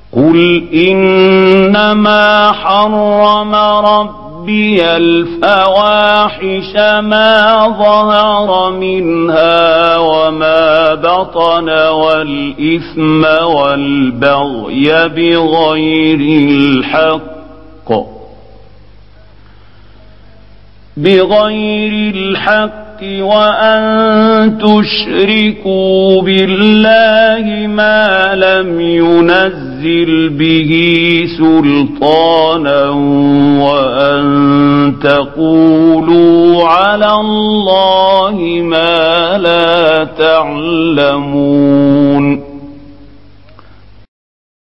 قل إنما حرم ربي الفواحش ما ظهر منها وما بطن والإثم والبغي بغير الحق وأن تشركوا بالله ما لم ينزل به سلطانا وأن تقولوا على الله ما لا تعلمون.